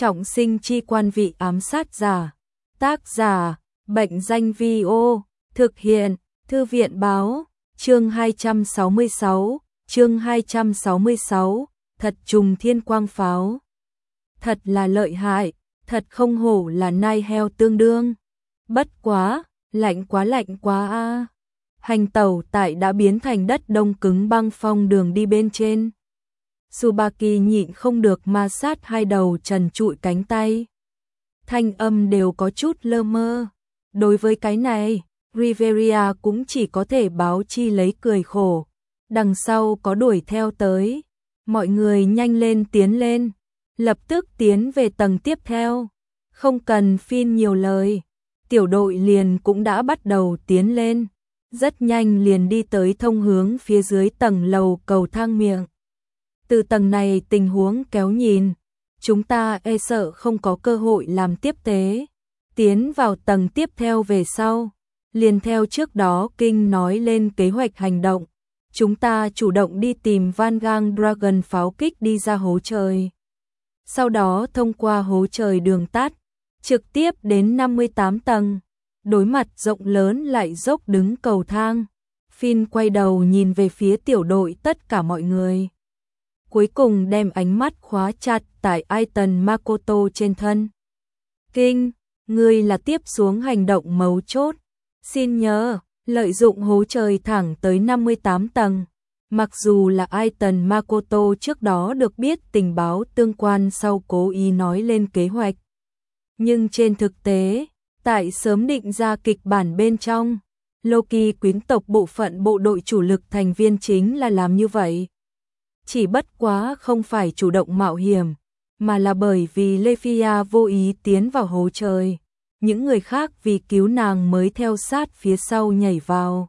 Trọng sinh chi quan vị ám sát giả. Tác giả, Bệnh danh Vi-ô, thực hiện, Thư viện báo, chương 266, thật trùng thiên quang pháo. Thật là lợi hại, thật không hổ là nai heo tương đương. Bất quá, lạnh quá a. Hành tẩu tại đã biến thành đất đông cứng băng phong đường đi bên trên. Tsubaki nhịn không được ma sát hai đầu trần trụi cánh tay. Thanh âm đều có chút lơ mơ. Đối với cái này, Riveria cũng chỉ có thể báo chi lấy cười khổ. Đằng sau có đuổi theo tới. Mọi người nhanh lên tiến lên. Lập tức tiến về tầng tiếp theo. Không cần Phin nhiều lời. Tiểu đội liền cũng đã bắt đầu tiến lên. Rất nhanh liền đi tới thông hướng phía dưới tầng lầu cầu thang miệng. Từ tầng này tình huống kéo nhìn, chúng ta e sợ không có cơ hội làm tiếp tế. Tiến vào tầng tiếp theo về sau, liền theo trước đó Kinh nói lên kế hoạch hành động. Chúng ta chủ động đi tìm Vanguard Dragon pháo kích đi ra hố trời. Sau đó thông qua hố trời đường tắt, trực tiếp đến 58 tầng. Đối mặt rộng lớn lại dốc đứng cầu thang. Phin quay đầu nhìn về phía tiểu đội tất cả mọi người. Cuối cùng đem ánh mắt khóa chặt tại Aiton Makoto trên thân. Kinh, ngươi là tiếp xuống hành động mấu chốt. Xin nhớ, lợi dụng hố trời thẳng tới 58 tầng. Mặc dù là Aiton Makoto trước đó được biết tình báo tương quan sau cố ý nói lên kế hoạch. Nhưng trên thực tế, tại sớm định ra kịch bản bên trong, Loki quyến tộc bộ phận bộ đội chủ lực thành viên chính là làm như vậy. Chỉ bất quá không phải chủ động mạo hiểm, mà là bởi vì Lephia vô ý tiến vào hố trời. Những người khác vì cứu nàng mới theo sát phía sau nhảy vào.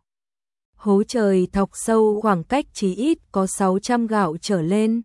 Hố trời thọc sâu khoảng cách chỉ ít có 600 gạo trở lên.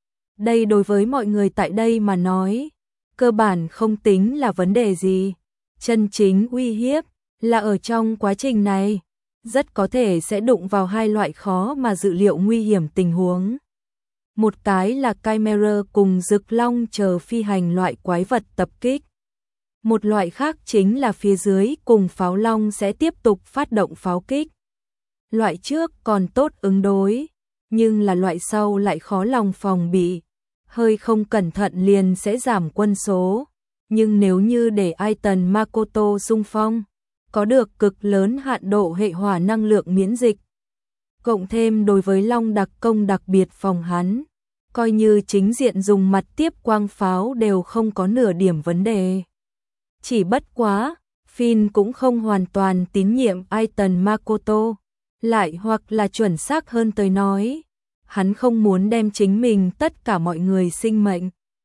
Đây đối với mọi người tại đây mà nói, cơ bản không tính là vấn đề gì. Chân chính uy hiếp là ở trong quá trình này, rất có thể sẽ đụng vào hai loại khó mà dự liệu nguy hiểm tình huống. Một cái là Chimera cùng Rực Long chờ phi hành loại quái vật tập kích. Một loại khác chính là phía dưới cùng pháo long sẽ tiếp tục phát động pháo kích. Loại trước còn tốt ứng đối, nhưng là loại sau lại khó lòng phòng bị. Hơi không cẩn thận liền sẽ giảm quân số. Nhưng nếu như để Aiton Makoto xung phong, có được cực lớn hạn độ hệ hỏa năng lượng miễn dịch. Cộng thêm đối với long đặc công đặc biệt phòng hắn, coi như chính diện dùng mặt tiếp quang pháo đều không có nửa điểm vấn đề. Chỉ bất quá, Phin cũng không hoàn toàn tín nhiệm Aiton Makoto, lại hoặc là chuẩn xác hơn tới nói, hắn không muốn đem chính mình tất cả mọi người sinh mệnh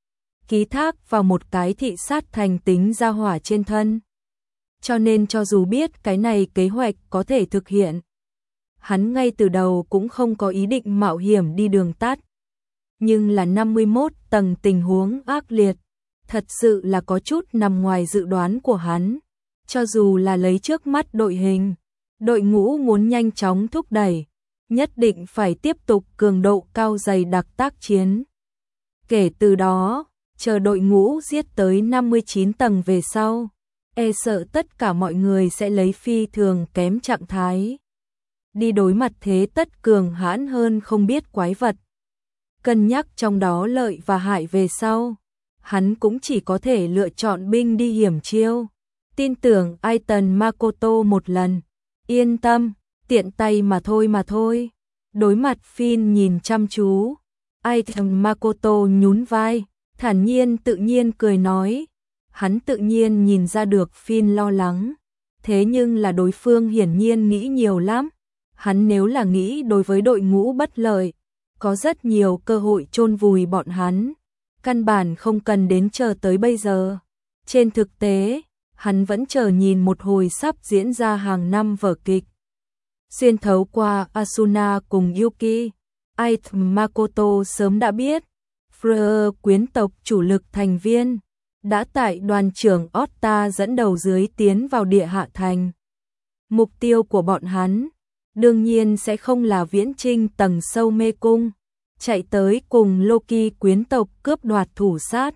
ký thác vào một cái thị sát thành tính gia hỏa trên thân. Cho nên cho dù biết cái này kế hoạch có thể thực hiện, hắn ngay từ đầu cũng không có ý định mạo hiểm đi đường tắt. Nhưng là 51 tầng tình huống ác liệt, thật sự là có chút nằm ngoài dự đoán của hắn. Cho dù là lấy trước mắt đội hình, đội ngũ muốn nhanh chóng thúc đẩy, nhất định phải tiếp tục cường độ cao dày đặc tác chiến. Kể từ đó, chờ đội ngũ giết tới 59 tầng về sau, e sợ tất cả mọi người sẽ lấy phi thường kém trạng thái đi đối mặt thế tất cường hãn hơn không biết quái vật. Cân nhắc trong đó lợi và hại về sau, hắn cũng chỉ có thể lựa chọn binh đi hiểm chiêu. Tin tưởng Aiton Makoto một lần, yên tâm, tiện tay mà thôi. Đối mặt Phin nhìn chăm chú, Aiton Makoto nhún vai, thản nhiên tự nhiên cười nói. Hắn tự nhiên nhìn ra được Phin lo lắng, thế nhưng là đối phương hiển nhiên nghĩ nhiều lắm. Hắn nếu là nghĩ đối với đội ngũ bất lợi, có rất nhiều cơ hội chôn vùi bọn hắn, căn bản không cần đến chờ tới bây giờ. Trên thực tế, hắn vẫn chờ nhìn một hồi sắp diễn ra hàng năm vở kịch. Xuyên thấu qua Asuna cùng Yuki, Aiton Makoto sớm đã biết, Freer quyến tộc chủ lực thành viên đã tại đoàn trưởng Otta dẫn đầu dưới tiến vào địa hạ thành. Mục tiêu của bọn hắn đương nhiên sẽ không là viễn chinh tầng sâu mê cung, chạy tới cùng Loki quyến tộc cướp đoạt thủ sát,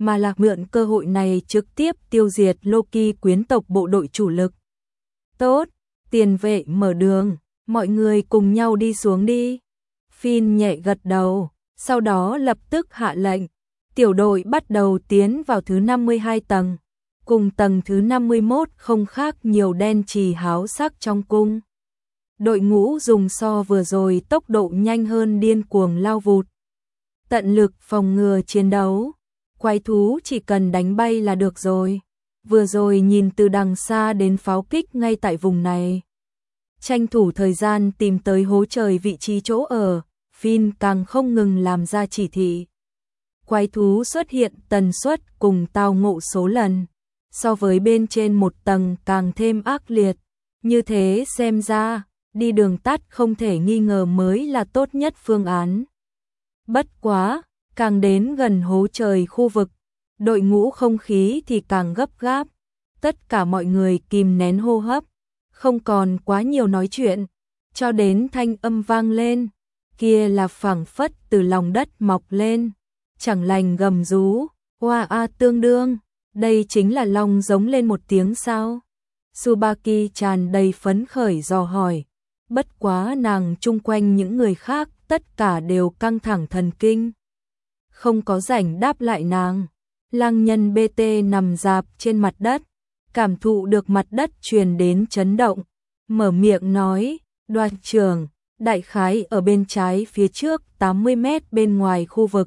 mà là mượn cơ hội này trực tiếp tiêu diệt Loki quyến tộc bộ đội chủ lực. Tốt, tiền vệ mở đường, mọi người cùng nhau đi xuống đi. Finn nhẹ gật đầu, sau đó lập tức hạ lệnh. Tiểu đội bắt đầu tiến vào thứ 52 tầng, cùng tầng thứ 51 không khác nhiều đen chì háo sắc trong cung. Đội ngũ dùng so vừa rồi tốc độ nhanh hơn điên cuồng lao vụt. Tận lực phòng ngừa chiến đấu, quái thú chỉ cần đánh bay là được rồi. Vừa rồi nhìn từ đằng xa đến pháo kích ngay tại vùng này. Tranh thủ thời gian tìm tới hố trời vị trí chỗ ở, Finn càng không ngừng làm ra chỉ thị. Quái thú xuất hiện tần suất cùng tao ngộ số lần, so với bên trên một tầng càng thêm ác liệt. Như thế xem ra, đi đường tắt không thể nghi ngờ mới là tốt nhất phương án. Bất quá, càng đến gần hố trời khu vực, đội ngũ không khí thì càng gấp gáp. Tất cả mọi người kìm nén hô hấp, không còn quá nhiều nói chuyện, cho đến thanh âm vang lên, kia là phảng phất từ lòng đất mọc lên, chẳng lành gầm rú, hoa a tương đương, đây chính là long giống lên một tiếng sao? Tsubaki tràn đầy phấn khởi dò hỏi, bất quá nàng chung quanh những người khác tất cả đều căng thẳng thần kinh. Không có rảnh đáp lại nàng, lang nhân BT nằm rạp trên mặt đất, cảm thụ được mặt đất truyền đến chấn động, mở miệng nói, đoàn trưởng, đại khái ở bên trái phía trước 80 mét bên ngoài khu vực.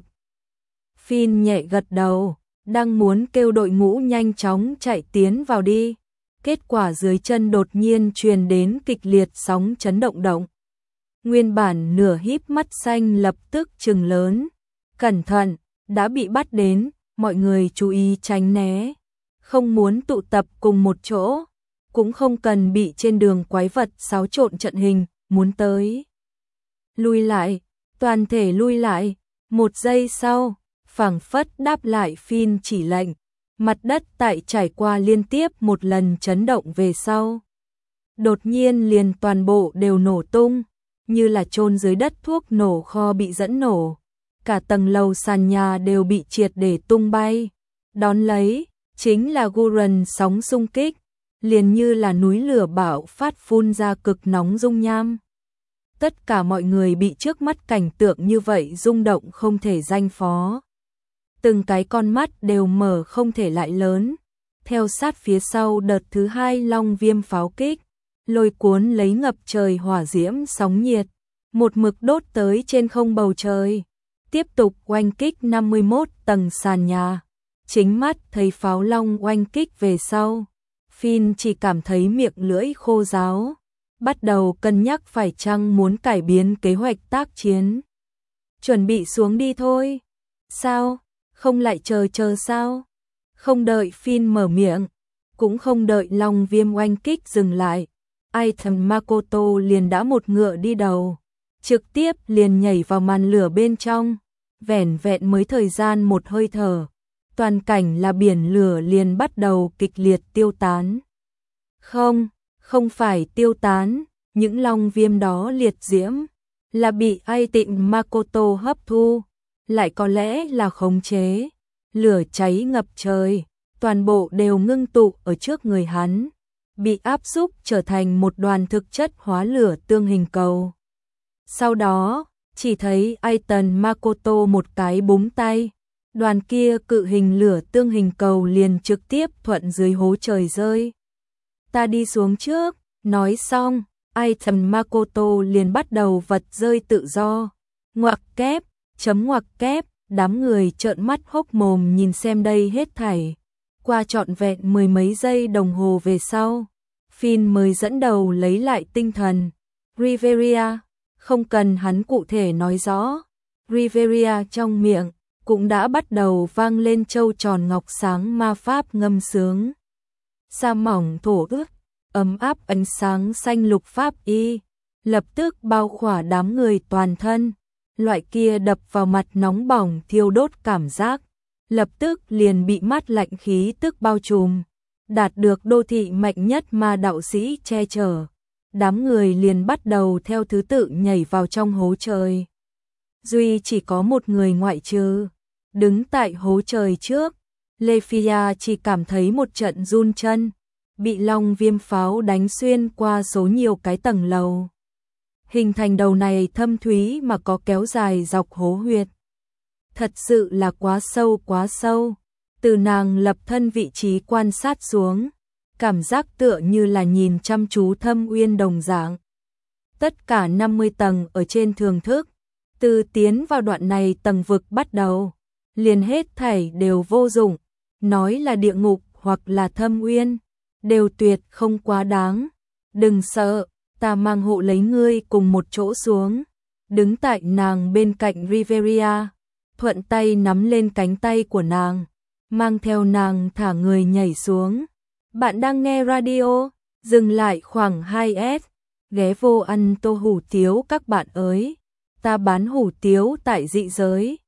Finn nhẹ gật đầu, đang muốn kêu đội ngũ nhanh chóng chạy tiến vào đi. Kết quả dưới chân đột nhiên truyền đến kịch liệt sóng chấn động động. Nguyên bản nửa híp mắt xanh lập tức trừng lớn. Cẩn thận, đã bị bắt đến, mọi người chú ý tránh né. Không muốn tụ tập cùng một chỗ, cũng không cần bị trên đường quái vật xáo trộn trận hình, muốn tới. Lui lại, toàn thể lui lại, 1 giây sau, phảng phất đáp lại Finn chỉ lệnh. Mặt đất tại trải qua liên tiếp một lần chấn động về sau. Đột nhiên liền toàn bộ đều nổ tung, như là chôn dưới đất thuốc nổ kho bị dẫn nổ. Cả tầng lầu sàn nhà đều bị triệt để tung bay. Đón lấy, chính là Gurren sóng xung kích, liền như là núi lửa bạo phát phun ra cực nóng dung nham. Tất cả mọi người bị trước mắt cảnh tượng như vậy rung động không thể danh phó. Từng cái con mắt đều mở không thể lại lớn. Theo sát phía sau đợt thứ 2 long viêm pháo kích, lôi cuốn lấy ngập trời hỏa diễm sóng nhiệt, một mực đốt tới trên không bầu trời. Tiếp tục oanh kích 51 tầng sàn nhà. Chính mắt thấy pháo long oanh kích về sau, Finn chỉ cảm thấy miệng lưỡi khô ráo, bắt đầu cân nhắc phải chăng muốn cải biến kế hoạch tác chiến. Chuẩn bị xuống đi thôi. Sao? Không lại chờ sao? Không đợi Finn mở miệng, cũng không đợi long viêm oanh kích dừng lại. Item Makoto liền đã một ngựa đi đầu, trực tiếp liền nhảy vào màn lửa bên trong. Vẻn vẹn mới thời gian một hơi thở, toàn cảnh là biển lửa liền bắt đầu kịch liệt tiêu tán. Không phải tiêu tán, những long viêm đó liệt diễm, là bị Item Makoto hấp thu, lại có lẽ là khống chế. Lửa cháy ngập trời, toàn bộ đều ngưng tụ ở trước người hắn, bị áp xúc trở thành một đoàn thực chất hóa lửa tương hình cầu. Sau đó, chỉ thấy Item Makoto một cái búng tay, đoàn kia cự hình lửa tương hình cầu liền trực tiếp thuận dưới hố trời rơi. Ta đi xuống trước, nói xong, Item Makoto liền bắt đầu vật rơi tự do. Ngoặc kép, chấm ngoặc kép, đám người trợn mắt hốc mồm nhìn xem đây hết thảy. Qua trọn vẹn 10 mấy giây đồng hồ về sau, Finn mới dẫn đầu lấy lại tinh thần. Riveria, không cần hắn cụ thể nói rõ. Riveria trong miệng cũng đã bắt đầu vang lên châu tròn ngọc sáng ma pháp ngâm sướng. Sa mỏng thổ ướt, ấm áp ánh sáng xanh lục pháp y, lập tức bao khỏa đám người toàn thân. Loại kia đập vào mặt nóng bỏng thiêu đốt cảm giác, lập tức liền bị mát lạnh khí tức bao trùm. Đạt được đô thị mạnh nhất ma đạo sĩ che chở, đám người liền bắt đầu theo thứ tự nhảy vào trong hố trời. Duy chỉ có một người ngoại trừ, đứng tại hố trời trước, Lefia chỉ cảm thấy một trận run chân, bị long viêm pháo đánh xuyên qua số nhiều cái tầng lầu. Hình thành đầu này thâm thúy mà có kéo dài dọc hố huyệt. Thật sự là quá sâu quá sâu. Từ nàng lập thân vị trí quan sát xuống, cảm giác tựa như là nhìn chăm chú thâm uyên đồng dạng. Tất cả 50 tầng ở trên thường thức, từ tiến vào đoạn này tầng vực bắt đầu, liền hết thảy đều vô dụng, nói là địa ngục hoặc là thâm uyên, đều tuyệt không quá đáng. Đừng sợ, ta mang hộ lấy ngươi cùng một chỗ xuống. Đứng tại nàng bên cạnh Riveria, thuận tay nắm lên cánh tay của nàng, mang theo nàng thả người nhảy xuống. Bạn đang nghe radio, dừng lại khoảng 2S, ghé vô ăn tô hủ tiếu các bạn ơi. Ta bán hủ tiếu tại dị giới.